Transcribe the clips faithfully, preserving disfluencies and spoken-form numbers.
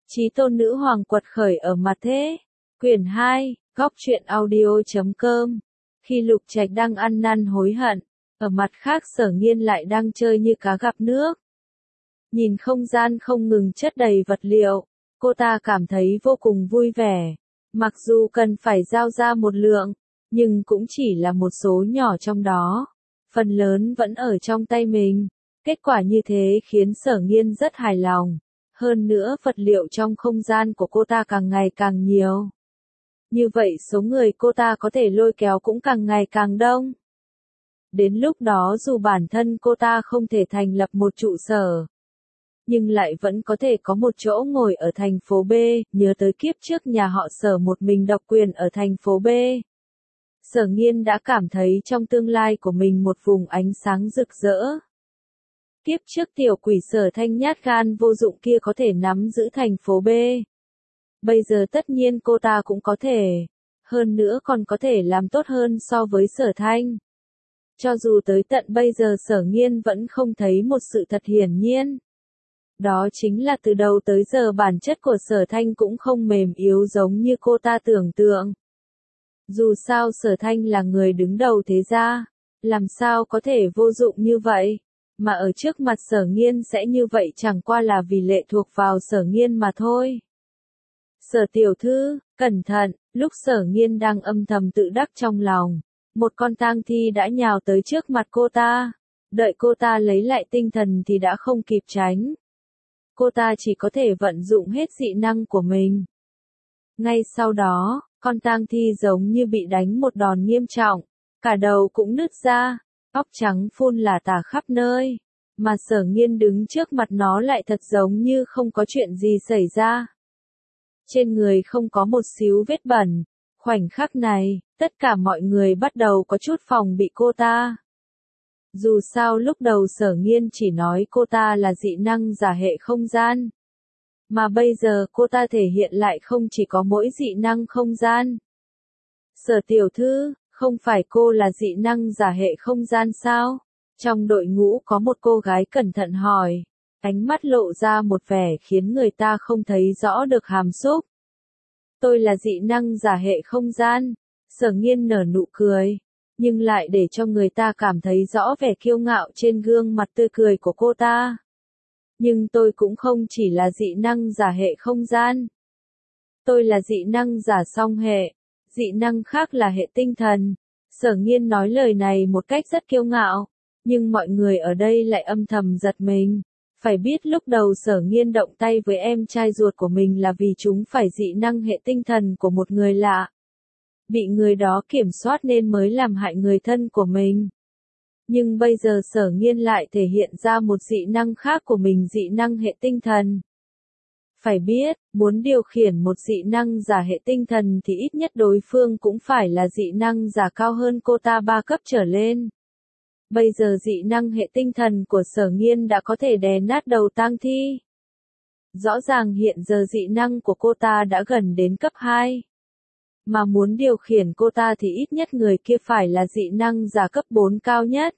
Chí tôn nữ hoàng quật khởi ở mặt thế. Quyển hai, góc truyện audio chấm com. Khi Lục Trạch đang ăn năn hối hận, ở mặt khác Sở Nghiên lại đang chơi như cá gặp nước. Nhìn không gian không ngừng chất đầy vật liệu, cô ta cảm thấy vô cùng vui vẻ. Mặc dù cần phải giao ra một lượng, nhưng cũng chỉ là một số nhỏ trong đó. Phần lớn vẫn ở trong tay mình. Kết quả như thế khiến Sở Nghiên rất hài lòng. Hơn nữa vật liệu trong không gian của cô ta càng ngày càng nhiều. Như vậy số người cô ta có thể lôi kéo cũng càng ngày càng đông. Đến lúc đó dù bản thân cô ta không thể thành lập một trụ sở, nhưng lại vẫn có thể có một chỗ ngồi ở thành phố B, nhớ tới kiếp trước nhà họ Sở một mình độc quyền ở thành phố B. Sở Nghiên đã cảm thấy trong tương lai của mình một vùng ánh sáng rực rỡ. Kiếp trước tiểu quỷ Sở Thanh nhát gan vô dụng kia có thể nắm giữ thành phố B. Bây giờ tất nhiên cô ta cũng có thể. Hơn nữa còn có thể làm tốt hơn so với Sở Thanh. Cho dù tới tận bây giờ Sở Nghiên vẫn không thấy một sự thật hiển nhiên. Đó chính là từ đầu tới giờ bản chất của Sở Thanh cũng không mềm yếu giống như cô ta tưởng tượng. Dù sao Sở Thanh là người đứng đầu thế gia, làm sao có thể vô dụng như vậy, mà ở trước mặt Sở Nghiên sẽ như vậy chẳng qua là vì lệ thuộc vào Sở Nghiên mà thôi. Sở tiểu thư, cẩn thận, lúc Sở Nghiên đang âm thầm tự đắc trong lòng, một con tang thi đã nhào tới trước mặt cô ta. Đợi cô ta lấy lại tinh thần thì đã không kịp tránh. Cô ta chỉ có thể vận dụng hết dị năng của mình. Ngay sau đó, con tang thi giống như bị đánh một đòn nghiêm trọng, cả đầu cũng nứt ra, tóc trắng phun lả tả khắp nơi, mà Sở Nghiên đứng trước mặt nó lại thật giống như không có chuyện gì xảy ra. Trên người không có một xíu vết bẩn, khoảnh khắc này, tất cả mọi người bắt đầu có chút phòng bị cô ta. Dù sao lúc đầu Sở Nghiên chỉ nói cô ta là dị năng giả hệ không gian. Mà bây giờ cô ta thể hiện lại không chỉ có mỗi dị năng không gian. Sở tiểu thư, không phải cô là dị năng giả hệ không gian sao? Trong đội ngũ có một cô gái cẩn thận hỏi, ánh mắt lộ ra một vẻ khiến người ta không thấy rõ được hàm xúc. Tôi là dị năng giả hệ không gian. Sở Nghiên nở nụ cười, nhưng lại để cho người ta cảm thấy rõ vẻ kiêu ngạo trên gương mặt tươi cười của cô ta. Nhưng tôi cũng không chỉ là dị năng giả hệ không gian. Tôi là dị năng giả song hệ, dị năng khác là hệ tinh thần. Sở Nghiên nói lời này một cách rất kiêu ngạo, nhưng mọi người ở đây lại âm thầm giật mình. Phải biết lúc đầu Sở Nghiên động tay với em trai ruột của mình là vì chúng phải dị năng hệ tinh thần của một người lạ. Bị người đó kiểm soát nên mới làm hại người thân của mình. Nhưng bây giờ Sở Nghiên lại thể hiện ra một dị năng khác của mình, dị năng hệ tinh thần. Phải biết, muốn điều khiển một dị năng giả hệ tinh thần thì ít nhất đối phương cũng phải là dị năng giả cao hơn cô ta ba cấp trở lên. Bây giờ dị năng hệ tinh thần của Sở Nghiên đã có thể đè nát đầu tang thi. Rõ ràng hiện giờ dị năng của cô ta đã gần đến cấp hai. Mà muốn điều khiển cô ta thì ít nhất người kia phải là dị năng giả cấp bốn cao nhất.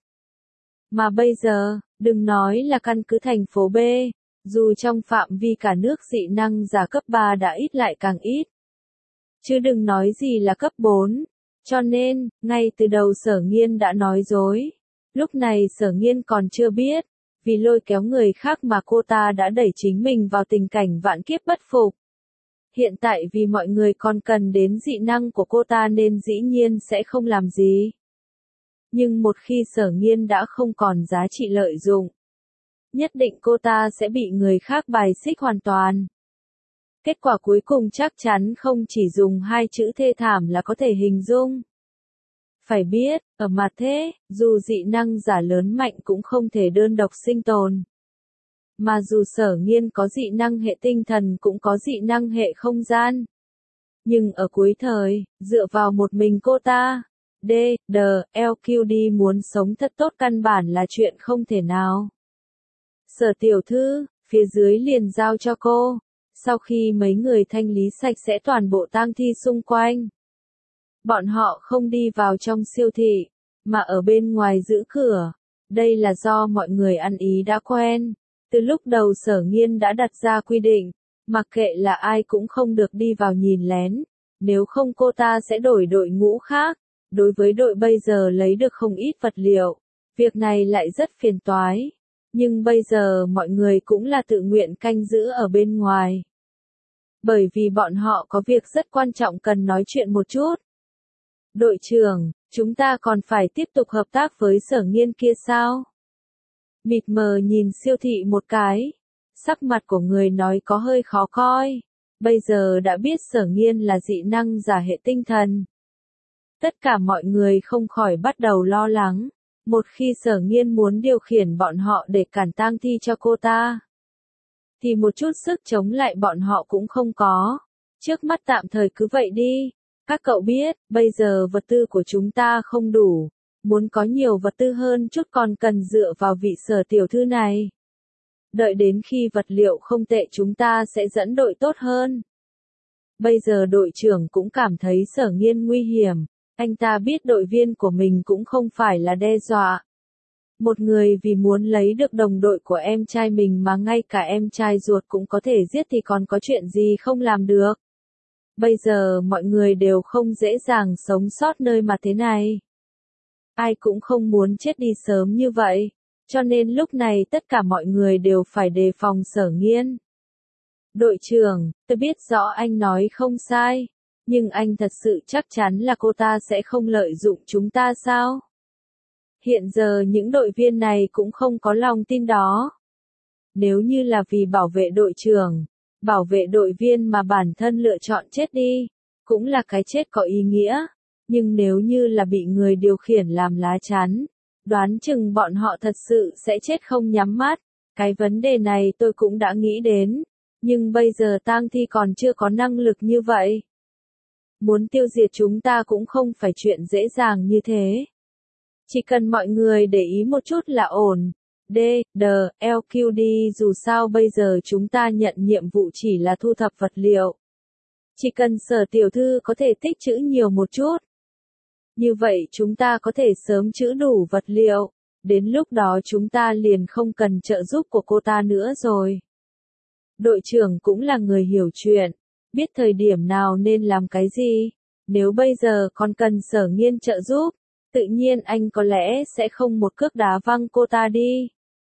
Mà bây giờ, đừng nói là căn cứ thành phố B, dù trong phạm vi cả nước dị năng giả cấp ba đã ít lại càng ít. Chứ đừng nói gì là cấp bốn. Cho nên, ngay từ đầu Sở Nghiên đã nói dối. Lúc này Sở Nghiên còn chưa biết, vì lôi kéo người khác mà cô ta đã đẩy chính mình vào tình cảnh vạn kiếp bất phục. Hiện tại vì mọi người còn cần đến dị năng của cô ta nên dĩ nhiên sẽ không làm gì. Nhưng một khi Sở Nghiên đã không còn giá trị lợi dụng, nhất định cô ta sẽ bị người khác bài xích hoàn toàn. Kết quả cuối cùng chắc chắn không chỉ dùng hai chữ thê thảm là có thể hình dung. Phải biết, ở mặt thế, dù dị năng giả lớn mạnh cũng không thể đơn độc sinh tồn. Mà dù Sở Nghiên có dị năng hệ tinh thần cũng có dị năng hệ không gian. Nhưng ở cuối thời, dựa vào một mình cô ta, D, D, L Q D muốn sống thật tốt căn bản là chuyện không thể nào. Sở tiểu thư, phía dưới liền giao cho cô. Sau khi mấy người thanh lý sạch sẽ toàn bộ tang thi xung quanh, bọn họ không đi vào trong siêu thị, mà ở bên ngoài giữ cửa. Đây là do mọi người ăn ý đã quen. Từ lúc đầu Sở Nghiên đã đặt ra quy định, Mặc kệ là ai cũng không được đi vào nhìn lén, nếu không cô ta sẽ đổi đội ngũ khác. Đối với đội bây giờ lấy được không ít vật liệu, việc này lại rất phiền toái. Nhưng bây giờ mọi người cũng là tự nguyện canh giữ ở bên ngoài. Bởi vì bọn họ có việc rất quan trọng cần nói chuyện một chút. Đội trưởng, chúng ta còn phải tiếp tục hợp tác với Sở Nghiên kia sao? Mịt mờ nhìn Siêu Thị một cái. Sắc mặt của người nói có hơi khó coi. Bây giờ đã biết Sở Nghiên là dị năng giả hệ tinh thần. Tất cả mọi người không khỏi bắt đầu lo lắng. Một khi Sở Nghiên muốn điều khiển bọn họ để cản tang thi cho cô ta, thì một chút sức chống lại bọn họ cũng không có. Trước mắt tạm thời cứ vậy đi. Các cậu biết, bây giờ vật tư của chúng ta không đủ. Muốn có nhiều vật tư hơn chút còn cần dựa vào vị Sở tiểu thư này. Đợi đến khi vật liệu không tệ chúng ta sẽ dẫn đội tốt hơn. Bây giờ đội trưởng cũng cảm thấy Sở Nghiên nguy hiểm. Anh ta biết đội viên của mình cũng không phải là đe dọa. Một người vì muốn lấy được đồng đội của em trai mình mà ngay cả em trai ruột cũng có thể giết thì còn có chuyện gì không làm được. Bây giờ mọi người đều không dễ dàng sống sót nơi mà thế này. Ai cũng không muốn chết đi sớm như vậy. Cho nên lúc này tất cả mọi người đều phải đề phòng Sở Nghiên. Đội trưởng, tôi biết rõ anh nói không sai. Nhưng anh thật sự chắc chắn là cô ta sẽ không lợi dụng chúng ta sao? Hiện giờ những đội viên này cũng không có lòng tin đó. Nếu như là vì bảo vệ đội trưởng, bảo vệ đội viên mà bản thân lựa chọn chết đi, cũng là cái chết có ý nghĩa. Nhưng nếu như là bị người điều khiển làm lá chắn, đoán chừng bọn họ thật sự sẽ chết không nhắm mắt. Cái vấn đề này tôi cũng đã nghĩ đến. Nhưng bây giờ tang thi còn chưa có năng lực như vậy. Muốn tiêu diệt chúng ta cũng không phải chuyện dễ dàng như thế. Chỉ cần mọi người để ý một chút là ổn. D, D, L Q D dù sao bây giờ chúng ta nhận nhiệm vụ chỉ là thu thập vật liệu. Chỉ cần Sở tiểu thư có thể tích trữ nhiều một chút. Như vậy chúng ta có thể sớm trữ đủ vật liệu. Đến lúc đó chúng ta liền không cần trợ giúp của cô ta nữa rồi. Đội trưởng cũng là người hiểu chuyện. Biết thời điểm nào nên làm cái gì. Nếu bây giờ còn cần Sở Nghiên trợ giúp, tự nhiên anh có lẽ sẽ không một cước đá văng cô ta đi.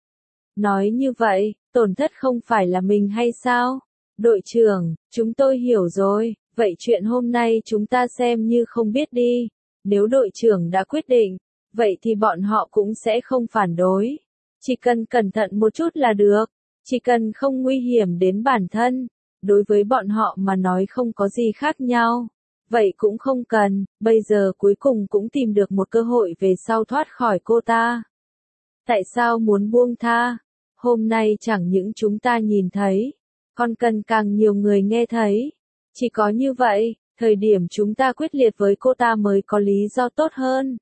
Nói như vậy, tổn thất không phải là mình hay sao? Đội trưởng, chúng tôi hiểu rồi, vậy chuyện hôm nay chúng ta xem như không biết đi. Nếu đội trưởng đã quyết định, vậy thì bọn họ cũng sẽ không phản đối. Chỉ cần cẩn thận một chút là được, chỉ cần không nguy hiểm đến bản thân. Đối với bọn họ mà nói không có gì khác nhau. Vậy cũng không cần, bây giờ cuối cùng cũng tìm được một cơ hội về sau thoát khỏi cô ta. Tại sao muốn buông tha? Hôm nay chẳng những chúng ta nhìn thấy, còn cần càng nhiều người nghe thấy. Chỉ có như vậy, thời điểm chúng ta quyết liệt với cô ta mới có lý do tốt hơn.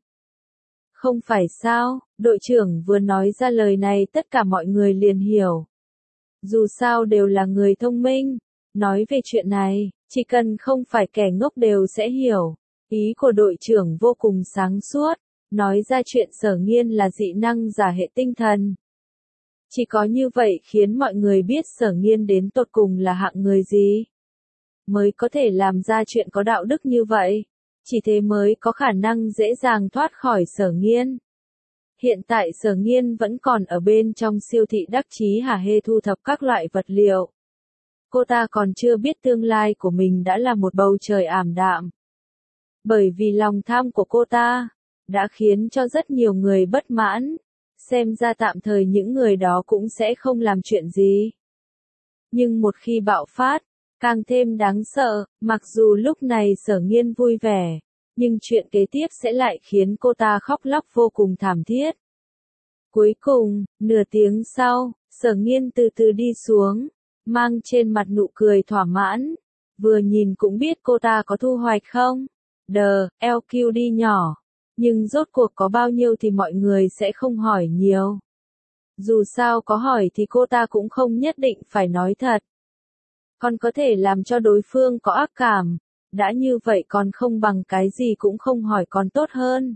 Không phải sao, đội trưởng vừa nói ra lời này tất cả mọi người liền hiểu. Dù sao đều là người thông minh. Nói về chuyện này, chỉ cần không phải kẻ ngốc đều sẽ hiểu. Ý của đội trưởng vô cùng sáng suốt, nói ra chuyện Sở Nghiên là dị năng giả hệ tinh thần. Chỉ có như vậy khiến mọi người biết Sở Nghiên đến tột cùng là hạng người gì. Mới có thể làm ra chuyện có đạo đức như vậy. Chỉ thế mới có khả năng dễ dàng thoát khỏi Sở Nghiên. Hiện tại Sở Nghiên vẫn còn ở bên trong siêu thị đắc chí hả hê thu thập các loại vật liệu. Cô ta còn chưa biết tương lai của mình đã là một bầu trời ảm đạm. Bởi vì lòng tham của cô ta, đã khiến cho rất nhiều người bất mãn. Xem ra tạm thời những người đó cũng sẽ không làm chuyện gì. Nhưng một khi bạo phát, càng thêm đáng sợ, mặc dù lúc này Sở Nghiên vui vẻ, nhưng chuyện kế tiếp sẽ lại khiến cô ta khóc lóc vô cùng thảm thiết. Cuối cùng, nửa tiếng sau, Sở Nghiên từ từ đi xuống. Mang trên mặt nụ cười thỏa mãn. Vừa nhìn cũng biết cô ta có thu hoạch không? Đờ, lờ quy đê nhỏ. Nhưng rốt cuộc có bao nhiêu thì mọi người sẽ không hỏi nhiều. Dù sao có hỏi thì cô ta cũng không nhất định phải nói thật. Còn có thể làm cho đối phương có ác cảm. Đã như vậy còn không bằng cái gì cũng không hỏi còn tốt hơn.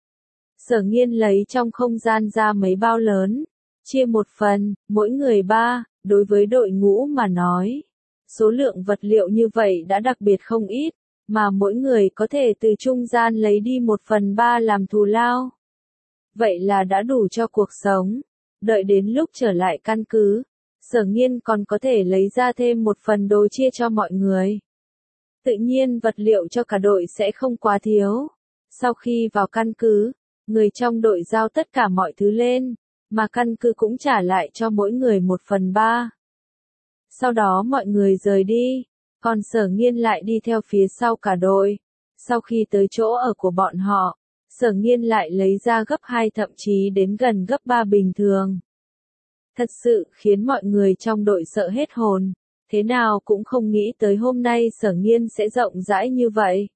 Sở Nghiên lấy trong không gian ra mấy bao lớn. Chia một phần, mỗi người ba. Đối với đội ngũ mà nói, số lượng vật liệu như vậy đã đặc biệt không ít, mà mỗi người có thể từ trung gian lấy đi một phần ba làm thù lao. Vậy là đã đủ cho cuộc sống. Đợi đến lúc trở lại căn cứ, Sở Nghiên còn có thể lấy ra thêm một phần đồ chia cho mọi người. Tự nhiên vật liệu cho cả đội sẽ không quá thiếu. Sau khi vào căn cứ, người trong đội giao tất cả mọi thứ lên, mà căn cứ cũng trả lại cho mỗi người một phần ba. Sau đó mọi người rời đi, còn Sở Nghiên lại đi theo phía sau cả đội. Sau khi tới chỗ ở của bọn họ, Sở Nghiên lại lấy ra gấp hai thậm chí đến gần gấp ba bình thường. Thật sự khiến mọi người trong đội sợ hết hồn, thế nào cũng không nghĩ tới hôm nay Sở Nghiên sẽ rộng rãi như vậy.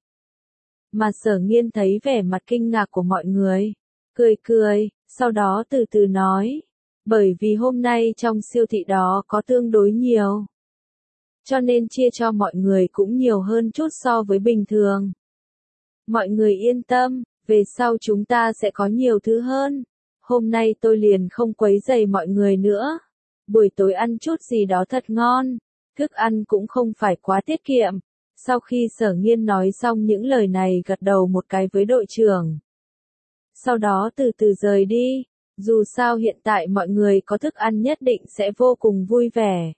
Mà Sở Nghiên thấy vẻ mặt kinh ngạc của mọi người, cười cười, sau đó từ từ nói, bởi vì hôm nay trong siêu thị đó có tương đối nhiều. Cho nên chia cho mọi người cũng nhiều hơn chút so với bình thường. Mọi người yên tâm, về sau chúng ta sẽ có nhiều thứ hơn. Hôm nay tôi liền không quấy rầy mọi người nữa. Buổi tối ăn chút gì đó thật ngon, thức ăn cũng không phải quá tiết kiệm. Sau khi Sở Nghiên nói xong những lời này gật đầu một cái với đội trưởng. Sau đó từ từ rời đi, dù sao hiện tại mọi người có thức ăn nhất định sẽ vô cùng vui vẻ.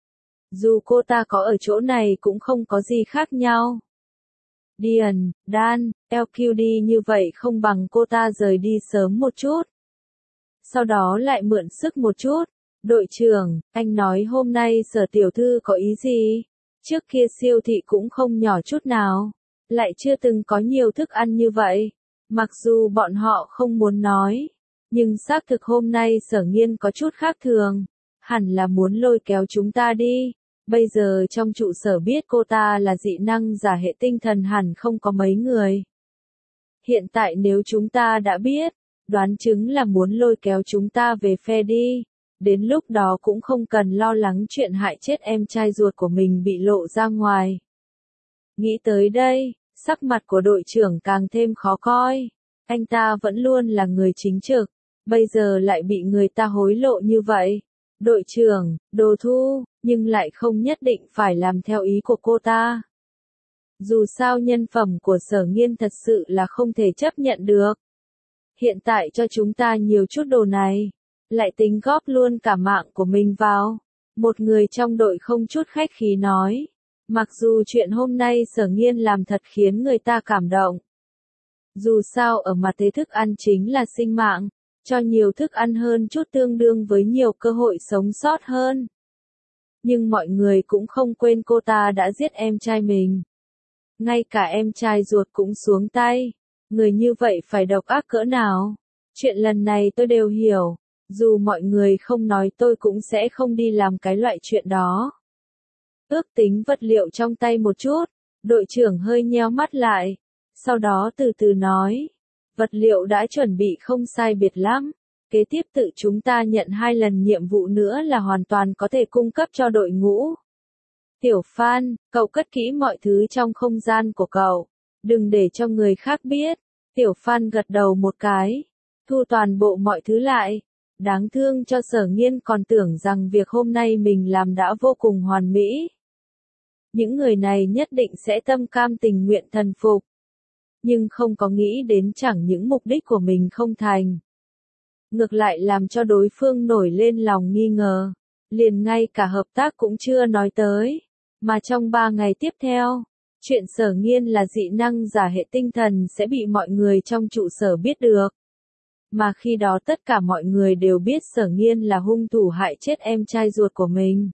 Dù cô ta có ở chỗ này cũng không có gì khác nhau. Dian, Dan, lờ quy đê như vậy không bằng cô ta rời đi sớm một chút. Sau đó lại mượn sức một chút. Đội trưởng, anh nói hôm nay Sở tiểu thư có ý gì? Trước kia siêu thị cũng không nhỏ chút nào, lại chưa từng có nhiều thức ăn như vậy. Mặc dù bọn họ không muốn nói, nhưng xác thực hôm nay Sở Nghiên có chút khác thường, hẳn là muốn lôi kéo chúng ta đi. Bây giờ trong trụ sở biết cô ta là dị năng giả hệ tinh thần hẳn không có mấy người. Hiện tại nếu chúng ta đã biết, đoán chứng là muốn lôi kéo chúng ta về phe đi. Đến lúc đó cũng không cần lo lắng chuyện hại chết em trai ruột của mình bị lộ ra ngoài. Nghĩ tới đây, sắc mặt của đội trưởng càng thêm khó coi. Anh ta vẫn luôn là người chính trực, bây giờ lại bị người ta hối lộ như vậy. Đội trưởng, đồ thu, nhưng lại không nhất định phải làm theo ý của cô ta. Dù sao nhân phẩm của Sở Nghiên thật sự là không thể chấp nhận được. Hiện tại cho chúng ta nhiều chút đồ này, lại tính góp luôn cả mạng của mình vào. Một người trong đội không chút khách khí nói. Mặc dù chuyện hôm nay Sở Nghiên làm thật khiến người ta cảm động. Dù sao ở mặt thế thức ăn chính là sinh mạng, cho nhiều thức ăn hơn chút tương đương với nhiều cơ hội sống sót hơn. Nhưng mọi người cũng không quên cô ta đã giết em trai mình. Ngay cả em trai ruột cũng xuống tay. Người như vậy phải độc ác cỡ nào? Chuyện lần này tôi đều hiểu. Dù mọi người không nói tôi cũng sẽ không đi làm cái loại chuyện đó. Ước tính vật liệu trong tay một chút, đội trưởng hơi nheo mắt lại. Sau đó từ từ nói. Vật liệu đã chuẩn bị không sai biệt lắm. Kế tiếp tự chúng ta nhận hai lần nhiệm vụ nữa là hoàn toàn có thể cung cấp cho đội ngũ. Tiểu Phan, cậu cất kỹ mọi thứ trong không gian của cậu. Đừng để cho người khác biết. Tiểu Phan gật đầu một cái. Thu toàn bộ mọi thứ lại. Đáng thương cho Sở Nghiên còn tưởng rằng việc hôm nay mình làm đã vô cùng hoàn mỹ. Những người này nhất định sẽ tâm cam tình nguyện thần phục. Nhưng không có nghĩ đến chẳng những mục đích của mình không thành. Ngược lại làm cho đối phương nổi lên lòng nghi ngờ. Liền ngay cả hợp tác cũng chưa nói tới. Mà trong ba ngày tiếp theo, chuyện Sở Nghiên là dị năng giả hệ tinh thần sẽ bị mọi người trong trụ sở biết được. Mà khi đó tất cả mọi người đều biết Sở Nghiên là hung thủ hại chết em trai ruột của mình.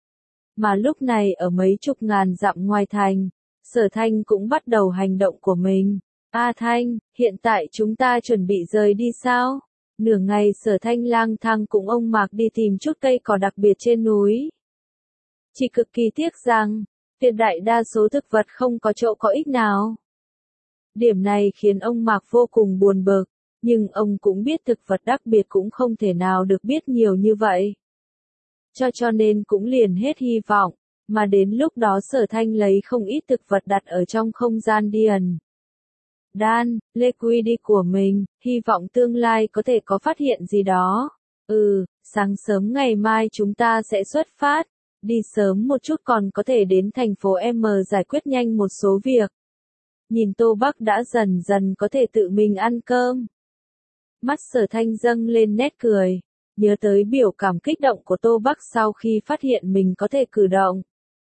Mà lúc này ở mấy chục ngàn dặm ngoài thành, Sở Thanh cũng bắt đầu hành động của mình. A Thanh, hiện tại chúng ta chuẩn bị rời đi sao? Nửa ngày Sở Thanh lang thang cùng ông Mạc đi tìm chút cây cỏ đặc biệt trên núi. Chỉ cực kỳ tiếc rằng, tuyệt đại đa số thực vật không có chỗ có ích nào. Điểm này khiến ông Mạc vô cùng buồn bực, nhưng ông cũng biết thực vật đặc biệt cũng không thể nào được biết nhiều như vậy. Cho cho nên cũng liền hết hy vọng, mà đến lúc đó Sở Thanh lấy không ít thực vật đặt ở trong không gian Dian. Dan, Liquid của mình, hy vọng tương lai có thể có phát hiện gì đó. Ừ, sáng sớm ngày mai chúng ta sẽ xuất phát. Đi sớm một chút còn có thể đến thành phố M giải quyết nhanh một số việc. Nhìn Tô Bắc đã dần dần có thể tự mình ăn cơm. Mắt Sở Thanh dâng lên nét cười, nhớ tới biểu cảm kích động của Tô Bắc sau khi phát hiện mình có thể cử động.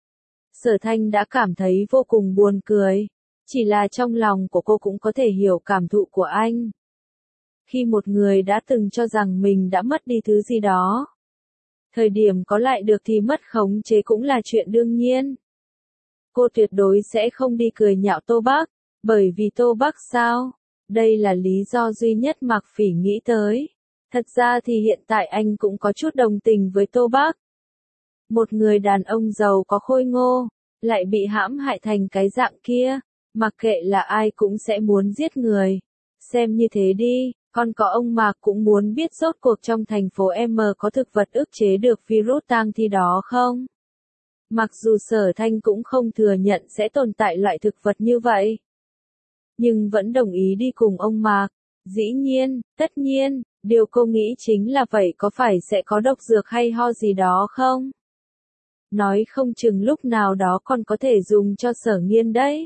Sở Thanh đã cảm thấy vô cùng buồn cười, chỉ là trong lòng của cô cũng có thể hiểu cảm thụ của anh. Khi một người đã từng cho rằng mình đã mất đi thứ gì đó, thời điểm có lại được thì mất khống chế cũng là chuyện đương nhiên. Cô tuyệt đối sẽ không đi cười nhạo Tô Bắc, bởi vì Tô Bắc sao? Đây là lý do duy nhất Mạc Phỉ nghĩ tới. Thật ra thì hiện tại anh cũng có chút đồng tình với Tô Bắc. Một người đàn ông giàu có khôi ngô, lại bị hãm hại thành cái dạng kia, mặc kệ là ai cũng sẽ muốn giết người. Xem như thế đi, còn có ông Mạc cũng muốn biết rốt cuộc trong thành phố M có thực vật ức chế được virus tang thi đó không? Mặc dù Sở Thanh cũng không thừa nhận sẽ tồn tại loại thực vật như vậy, nhưng vẫn đồng ý đi cùng ông Mạc. Dĩ nhiên, tất nhiên, điều cô nghĩ chính là vậy, có phải sẽ có độc dược hay ho gì đó không? Nói không chừng lúc nào đó còn có thể dùng cho Sở Nghiên đấy.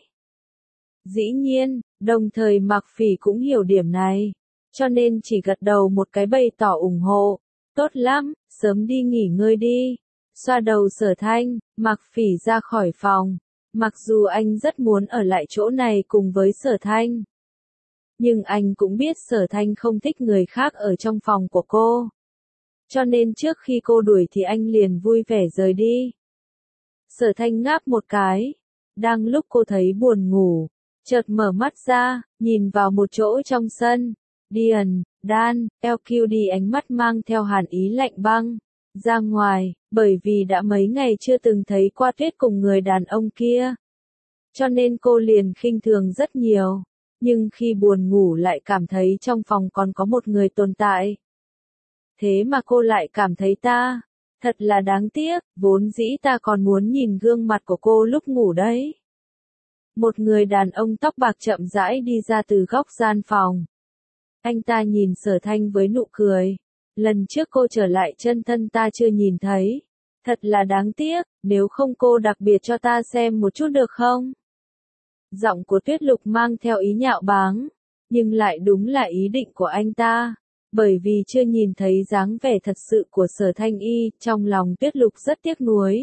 Dĩ nhiên, đồng thời Mạc Phỉ cũng hiểu điểm này, cho nên chỉ gật đầu một cái bày tỏ ủng hộ. Tốt lắm, sớm đi nghỉ ngơi đi. Xoa đầu Sở Thanh, Mạc Phỉ ra khỏi phòng. Mặc dù anh rất muốn ở lại chỗ này cùng với Sở Thanh, nhưng anh cũng biết Sở Thanh không thích người khác ở trong phòng của cô. Cho nên trước khi cô đuổi thì anh liền vui vẻ rời đi. Sở Thanh ngáp một cái. Đang lúc cô thấy buồn ngủ, chợt mở mắt ra, nhìn vào một chỗ trong sân. Điền, Dan, lờ quy đê ánh mắt mang theo hàn ý lạnh băng. Ra ngoài, bởi vì đã mấy ngày chưa từng thấy qua Tuyết cùng người đàn ông kia. Cho nên cô liền khinh thường rất nhiều. Nhưng khi buồn ngủ lại cảm thấy trong phòng còn có một người tồn tại. Thế mà cô lại cảm thấy ta. Thật là đáng tiếc, vốn dĩ ta còn muốn nhìn gương mặt của cô lúc ngủ đấy. Một người đàn ông tóc bạc chậm rãi đi ra từ góc gian phòng. Anh ta nhìn Sở Thanh với nụ cười. Lần trước cô trở lại chân thân ta chưa nhìn thấy. Thật là đáng tiếc, nếu không cô đặc biệt cho ta xem một chút được không? Giọng của Tuyết Lục mang theo ý nhạo báng, nhưng lại đúng là ý định của anh ta. Bởi vì chưa nhìn thấy dáng vẻ thật sự của Sở Thanh y, trong lòng Tuyết Lục rất tiếc nuối.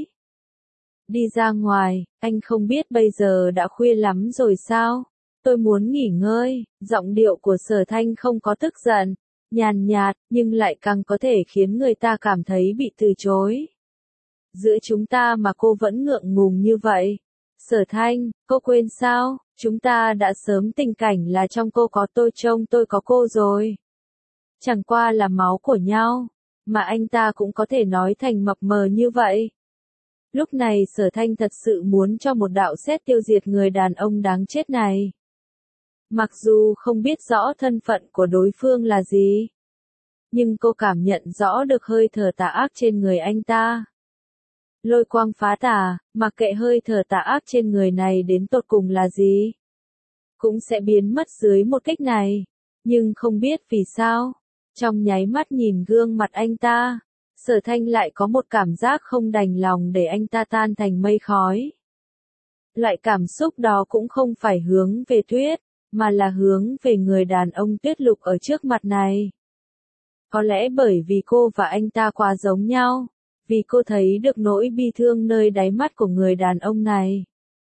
Đi ra ngoài, anh không biết bây giờ đã khuya lắm rồi sao? Tôi muốn nghỉ ngơi. Giọng điệu của Sở Thanh không có tức giận, nhàn nhạt, nhưng lại càng có thể khiến người ta cảm thấy bị từ chối. Giữa chúng ta mà cô vẫn ngượng ngùng như vậy. Sở Thanh, cô quên sao? Chúng ta đã sớm tình cảnh là trong cô có tôi, trông tôi có cô rồi. Chẳng qua là máu của nhau, mà anh ta cũng có thể nói thành mập mờ như vậy. Lúc này Sở Thanh thật sự muốn cho một đạo sét tiêu diệt người đàn ông đáng chết này. Mặc dù không biết rõ thân phận của đối phương là gì, nhưng cô cảm nhận rõ được hơi thở tà ác trên người anh ta. Lôi quang phá tà, mặc kệ hơi thở tà ác trên người này đến tột cùng là gì, cũng sẽ biến mất dưới một cách này. Nhưng không biết vì sao, trong nháy mắt nhìn gương mặt anh ta, Sở Thanh lại có một cảm giác không đành lòng để anh ta tan thành mây khói. Loại cảm xúc đó cũng không phải hướng về Tuyết, mà là hướng về người đàn ông Tuyết Lục ở trước mặt này. Có lẽ bởi vì cô và anh ta quá giống nhau, vì cô thấy được nỗi bi thương nơi đáy mắt của người đàn ông này.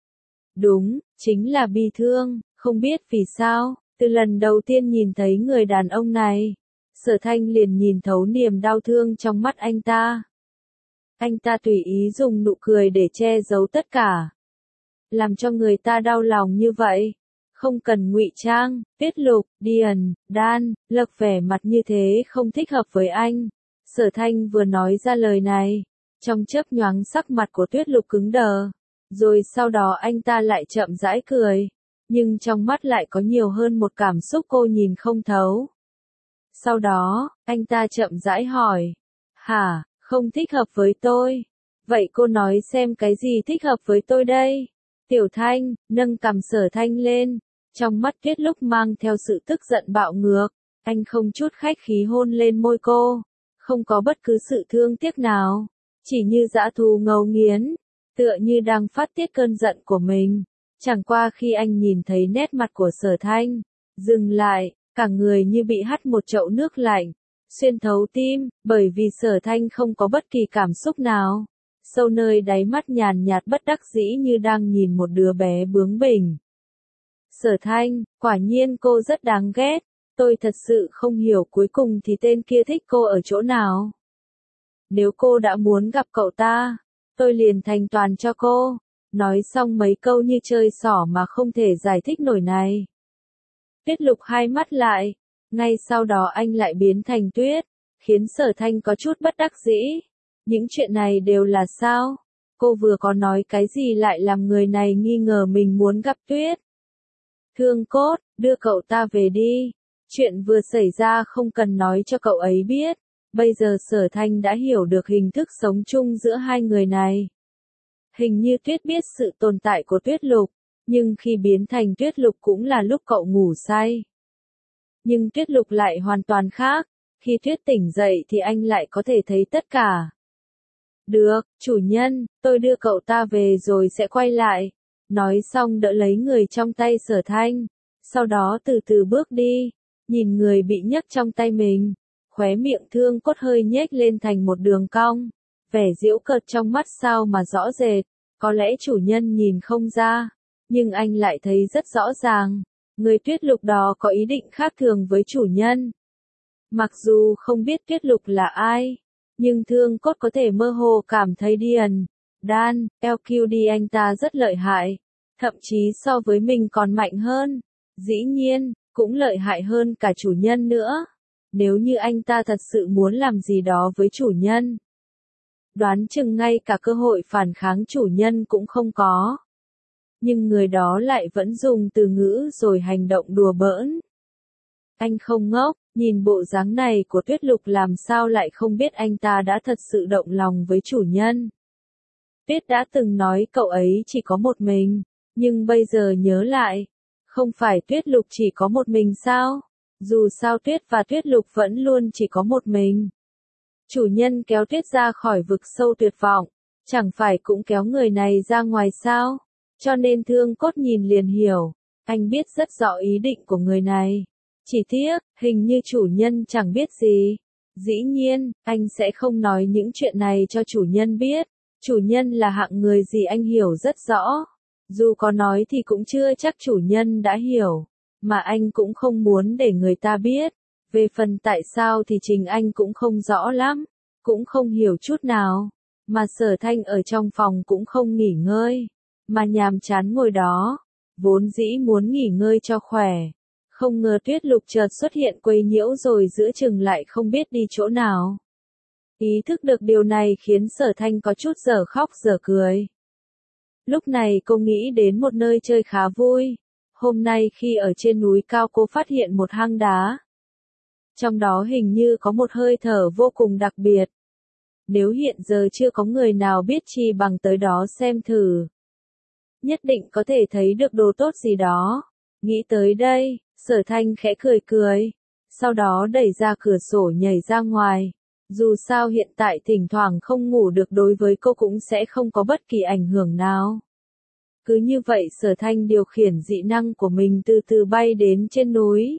Đúng, chính là bi thương, không biết vì sao, từ lần đầu tiên nhìn thấy người đàn ông này, Sở Thanh liền nhìn thấu niềm đau thương trong mắt anh ta. Anh ta tùy ý dùng nụ cười để che giấu tất cả, làm cho người ta đau lòng như vậy. Không cần ngụy trang. Tuyết Lục, Điền, Dan, Lộc vẻ mặt như thế không thích hợp với anh. Sở Thanh vừa nói ra lời này, trong chớp nhoáng sắc mặt của Tuyết Lục cứng đờ, rồi sau đó anh ta lại chậm rãi cười, nhưng trong mắt lại có nhiều hơn một cảm xúc cô nhìn không thấu. Sau đó, anh ta chậm rãi hỏi, hả, không thích hợp với tôi? Vậy cô nói xem cái gì thích hợp với tôi đây? Tiểu Thanh, nâng cằm Sở Thanh lên, trong mắt Tuyết Lục mang theo sự tức giận bạo ngược, anh không chút khách khí hôn lên môi cô, không có bất cứ sự thương tiếc nào, chỉ như dã thú ngấu nghiến, tựa như đang phát tiết cơn giận của mình. Chẳng qua khi anh nhìn thấy nét mặt của Sở Thanh, dừng lại, cả người như bị hắt một chậu nước lạnh, xuyên thấu tim, bởi vì Sở Thanh không có bất kỳ cảm xúc nào. Sâu nơi đáy mắt nhàn nhạt bất đắc dĩ như đang nhìn một đứa bé bướng bỉnh. Sở Thanh, quả nhiên cô rất đáng ghét, tôi thật sự không hiểu cuối cùng thì tên kia thích cô ở chỗ nào. Nếu cô đã muốn gặp cậu ta, tôi liền thành toàn cho cô. Nói xong mấy câu như chơi xỏ mà không thể giải thích nổi này. Tuyết Lục hai mắt lại, ngay sau đó anh lại biến thành tuyết, khiến Sở Thanh có chút bất đắc dĩ. Những chuyện này đều là sao? Cô vừa có nói cái gì lại làm người này nghi ngờ mình muốn gặp Tuyết? Thương Cốt, đưa cậu ta về đi. Chuyện vừa xảy ra không cần nói cho cậu ấy biết. Bây giờ Sở Thanh đã hiểu được hình thức sống chung giữa hai người này. Hình như Tuyết biết sự tồn tại của Tuyết Lục, nhưng khi biến thành Tuyết Lục cũng là lúc cậu ngủ say. Nhưng Tuyết Lục lại hoàn toàn khác, khi Tuyết tỉnh dậy thì anh lại có thể thấy tất cả. Được, chủ nhân, tôi đưa cậu ta về rồi sẽ quay lại. Nói xong đỡ lấy người trong tay Sở Thanh, sau đó từ từ bước đi, nhìn người bị nhấc trong tay mình, khóe miệng Thương Cốt hơi nhếch lên thành một đường cong, vẻ giễu cợt trong mắt sao mà rõ rệt, có lẽ chủ nhân nhìn không ra, nhưng anh lại thấy rất rõ ràng, người Tuyết Lục đó có ý định khác thường với chủ nhân. Mặc dù không biết Tuyết Lục là ai, nhưng Thương Cốt có thể mơ hồ cảm thấy Điền, Đan, lờ quy đê anh ta rất lợi hại, thậm chí so với mình còn mạnh hơn, dĩ nhiên, cũng lợi hại hơn cả chủ nhân nữa, nếu như anh ta thật sự muốn làm gì đó với chủ nhân. Đoán chừng ngay cả cơ hội phản kháng chủ nhân cũng không có. Nhưng người đó lại vẫn dùng từ ngữ rồi hành động đùa bỡn. Anh không ngốc, nhìn bộ dáng này của Tuyết Lục làm sao lại không biết anh ta đã thật sự động lòng với chủ nhân. Tuyết đã từng nói cậu ấy chỉ có một mình, nhưng bây giờ nhớ lại, không phải Tuyết Lục chỉ có một mình sao? Dù sao Tuyết và Tuyết Lục vẫn luôn chỉ có một mình. Chủ nhân kéo Tuyết ra khỏi vực sâu tuyệt vọng, chẳng phải cũng kéo người này ra ngoài sao? Cho nên Thương Cốt nhìn liền hiểu, anh biết rất rõ ý định của người này. Chỉ tiếc, hình như chủ nhân chẳng biết gì. Dĩ nhiên, anh sẽ không nói những chuyện này cho chủ nhân biết. Chủ nhân là hạng người gì anh hiểu rất rõ. Dù có nói thì cũng chưa chắc chủ nhân đã hiểu. Mà anh cũng không muốn để người ta biết. Về phần tại sao thì chính anh cũng không rõ lắm. Cũng không hiểu chút nào. Mà Sở Thanh ở trong phòng cũng không nghỉ ngơi. Mà nhàm chán ngồi đó. Vốn dĩ muốn nghỉ ngơi cho khỏe. Không ngờ Tuyết Lục chợt xuất hiện quấy nhiễu rồi giữa chừng lại không biết đi chỗ nào. Ý thức được điều này khiến Sở Thanh có chút dở khóc dở cười. Lúc này cô nghĩ đến một nơi chơi khá vui. Hôm nay khi ở trên núi cao cô phát hiện một hang đá. Trong đó hình như có một hơi thở vô cùng đặc biệt. Nếu hiện giờ chưa có người nào biết chi bằng tới đó xem thử. Nhất định có thể thấy được đồ tốt gì đó. Nghĩ tới đây, Sở Thanh khẽ cười cười. Sau đó đẩy ra cửa sổ nhảy ra ngoài. Dù sao hiện tại thỉnh thoảng không ngủ được đối với cô cũng sẽ không có bất kỳ ảnh hưởng nào. Cứ như vậy Sở Thanh điều khiển dị năng của mình từ từ bay đến trên núi.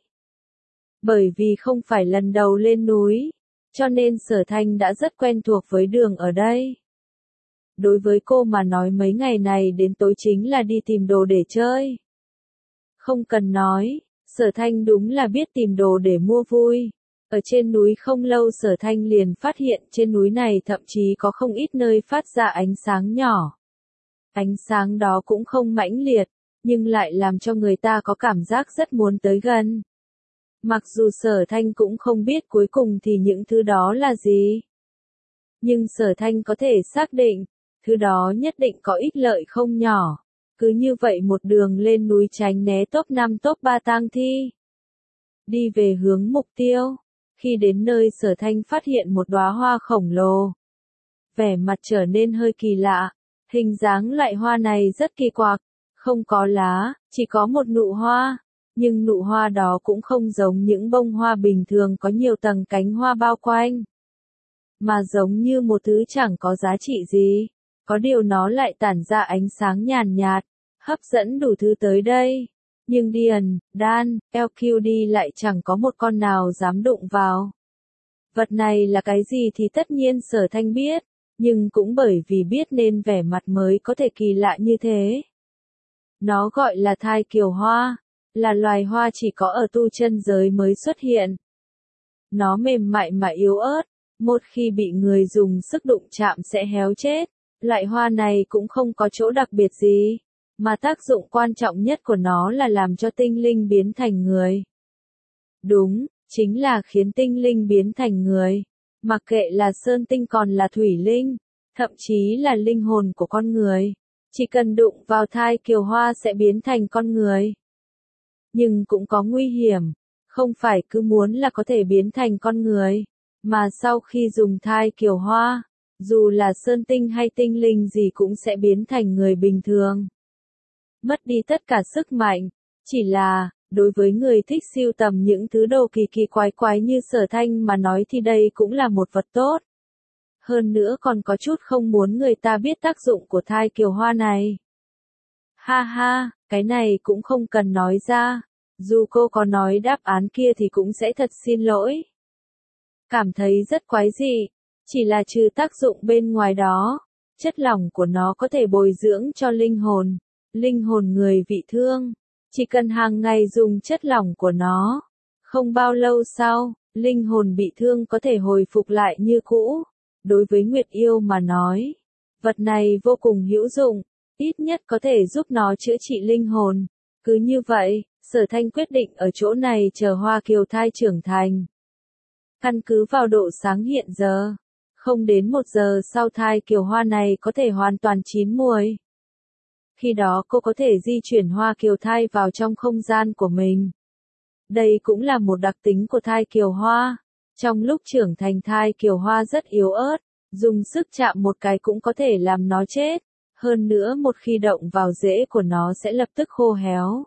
Bởi vì không phải lần đầu lên núi, cho nên Sở Thanh đã rất quen thuộc với đường ở đây. Đối với cô mà nói mấy ngày này đến tối chính là đi tìm đồ để chơi. Không cần nói, Sở Thanh đúng là biết tìm đồ để mua vui. Ở trên núi không lâu Sở Thanh liền phát hiện trên núi này thậm chí có không ít nơi phát ra ánh sáng nhỏ. Ánh sáng đó cũng không mãnh liệt, nhưng lại làm cho người ta có cảm giác rất muốn tới gần. Mặc dù Sở Thanh cũng không biết cuối cùng thì những thứ đó là gì. Nhưng Sở Thanh có thể xác định, thứ đó nhất định có ích lợi không nhỏ. Cứ như vậy một đường lên núi tránh né top năm top ba tang thi. Đi về hướng mục tiêu. Khi đến nơi Sở Thanh phát hiện một đóa hoa khổng lồ. Vẻ mặt trở nên hơi kỳ lạ. Hình dáng loại hoa này rất kỳ quặc. Không có lá, chỉ có một nụ hoa. Nhưng nụ hoa đó cũng không giống những bông hoa bình thường có nhiều tầng cánh hoa bao quanh. mà giống như một thứ chẳng có giá trị gì. Có điều nó lại tản ra ánh sáng nhàn nhạt, hấp dẫn đủ thứ tới đây. Nhưng Điền, Đan, lờ quy đê lại chẳng có một con nào dám đụng vào. Vật này là cái gì thì tất nhiên Sở Thanh biết, nhưng cũng bởi vì biết nên vẻ mặt mới có thể kỳ lạ như thế. Nó gọi là thai kiều hoa, là loài hoa chỉ có ở tu chân giới mới xuất hiện. Nó mềm mại mà yếu ớt, một khi bị người dùng sức đụng chạm sẽ héo chết. Loại hoa này cũng không có chỗ đặc biệt gì, mà tác dụng quan trọng nhất của nó là làm cho tinh linh biến thành người. Đúng, chính là khiến tinh linh biến thành người. Mặc kệ là sơn tinh còn là thủy linh, thậm chí là linh hồn của con người. Chỉ cần đụng vào thai kiều hoa sẽ biến thành con người. Nhưng cũng có nguy hiểm, không phải cứ muốn là có thể biến thành con người, mà sau khi dùng thai kiều hoa, dù là sơn tinh hay tinh linh gì cũng sẽ biến thành người bình thường. Mất đi tất cả sức mạnh, chỉ là, đối với người thích sưu tầm những thứ đồ kỳ kỳ quái quái như Sở Thanh mà nói thì đây cũng là một vật tốt. Hơn nữa còn có chút không muốn người ta biết tác dụng của thai kiều hoa này. Ha ha, cái này cũng không cần nói ra, dù cô có nói đáp án kia thì cũng sẽ thật xin lỗi. Cảm thấy rất quái dị, chỉ là trừ tác dụng bên ngoài đó, chất lỏng của nó có thể bồi dưỡng cho linh hồn, linh hồn người bị thương. Chỉ cần hàng ngày dùng chất lỏng của nó, không bao lâu sau, linh hồn bị thương có thể hồi phục lại như cũ. Đối với Nguyệt Yêu mà nói, vật này vô cùng hữu dụng, ít nhất có thể giúp nó chữa trị linh hồn. Cứ như vậy, Sở Thanh quyết định ở chỗ này chờ hoa kiều thai trưởng thành. Căn cứ vào độ sáng hiện giờ, không đến một giờ sau thai kiều hoa này có thể hoàn toàn chín muồi. Khi đó cô có thể di chuyển hoa kiều thai vào trong không gian của mình. Đây cũng là một đặc tính của thai kiều hoa. Trong lúc trưởng thành thai kiều hoa rất yếu ớt, dùng sức chạm một cái cũng có thể làm nó chết. Hơn nữa một khi động vào rễ của nó sẽ lập tức khô héo.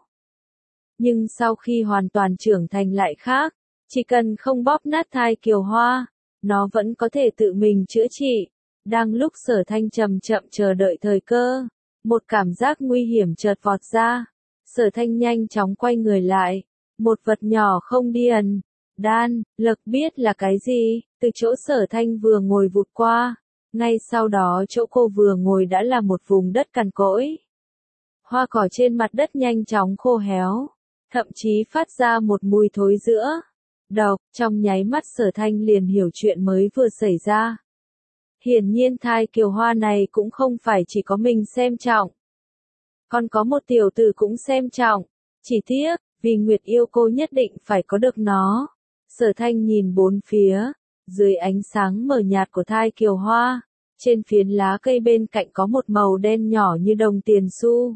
Nhưng sau khi hoàn toàn trưởng thành lại khác, chỉ cần không bóp nát thai kiều hoa, nó vẫn có thể tự mình chữa trị. Đang lúc Sở Thanh chậm chậm chờ đợi thời cơ, một cảm giác nguy hiểm chợt vọt ra. Sở Thanh nhanh chóng quay người lại, một vật nhỏ không Điền, Đan, Lực biết là cái gì, từ chỗ Sở Thanh vừa ngồi vụt qua. Ngay sau đó chỗ cô vừa ngồi đã là một vùng đất cằn cỗi. Hoa cỏ trên mặt đất nhanh chóng khô héo, thậm chí phát ra một mùi thối giữa. Độc, trong nháy mắt Sở Thanh liền hiểu chuyện mới vừa xảy ra. Hiển nhiên thai kiều hoa này cũng không phải chỉ có mình xem trọng. Còn có một tiểu tử cũng xem trọng. Chỉ tiếc, vì Nguyệt Yêu cô nhất định phải có được nó. Sở Thanh nhìn bốn phía, dưới ánh sáng mờ nhạt của thai kiều hoa, trên phiến lá cây bên cạnh có một màu đen nhỏ như đồng tiền xu.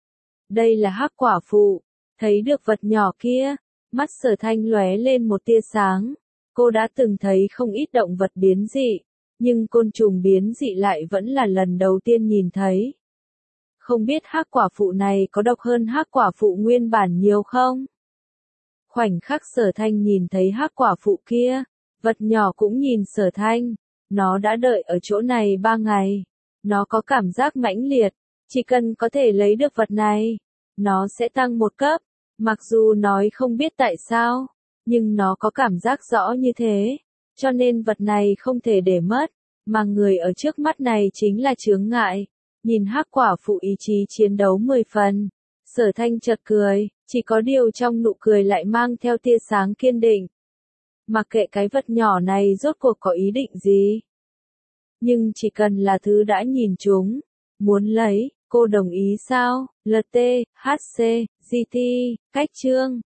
Đây là hắc quả phụ. Thấy được vật nhỏ kia, mắt Sở Thanh lóe lên một tia sáng. Cô đã từng thấy không ít động vật biến dị, nhưng côn trùng biến dị lại vẫn là lần đầu tiên nhìn thấy. Không biết hắc quả phụ này có độc hơn hắc quả phụ nguyên bản nhiều không? Khoảnh khắc Sở Thanh nhìn thấy hắc quả phụ kia, vật nhỏ cũng nhìn Sở Thanh. Nó đã đợi ở chỗ này ba ngày. Nó có cảm giác mãnh liệt, chỉ cần có thể lấy được vật này, nó sẽ tăng một cấp. Mặc dù nói không biết tại sao, nhưng nó có cảm giác rõ như thế, cho nên vật này không thể để mất, mà người ở trước mắt này chính là chướng ngại. Nhìn hắc quả phụ ý chí chiến đấu mười phần, Sở Thanh chợt cười, chỉ có điều trong nụ cười lại mang theo tia sáng kiên định. Mặc kệ cái vật nhỏ này rốt cuộc có ý định gì, nhưng chỉ cần là thứ đã nhìn chúng, muốn lấy, cô đồng ý sao? lờ tê, hát xê, giê tê, cách chương.